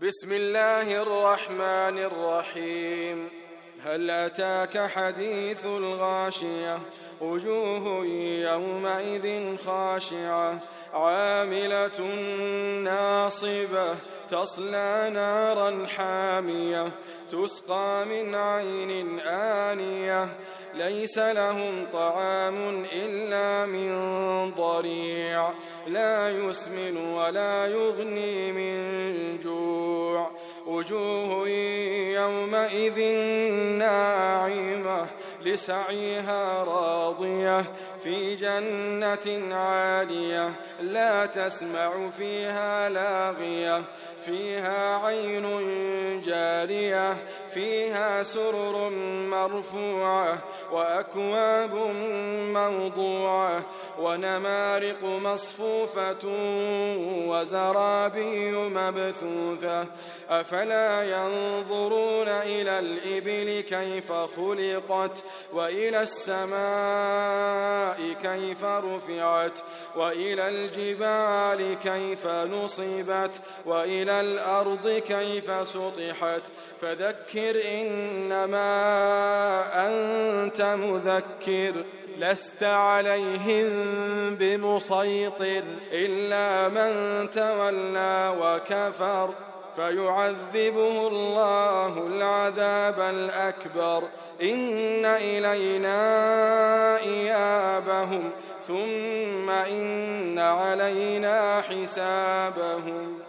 بسم الله الرحمن الرحيم. هل أتاك حديث الغاشية؟ وجوه يومئذ خاشعة عاملة ناصبة تصلى نارا حامية تسقى من عين آنية ليس لهم طعام إلا من ضريع لا يسمن ولا يغني من جوع. وجوه يومئذ ناعمة لسعيها راضية في جنة عالية لا تسمع فيها لاغية فيها عين جارية فيها سرر مرفوعة وأكواب موضوعة ونمارق مصفوفة وزرابي مبثوثة أفلا ينظرون إلى الإبل كيف خلقت وإلى السماء كيف رفعت وإلى الجبال كيف نصبت وإلى الأرض كيف سطحت فذكر إنما أنت مذكر لست عليهم بمسيطر إلا من تولى وكفر فيعذبه الله العذاب الأكبر إن إلينا إيابهم ثم إن علينا حسابهم.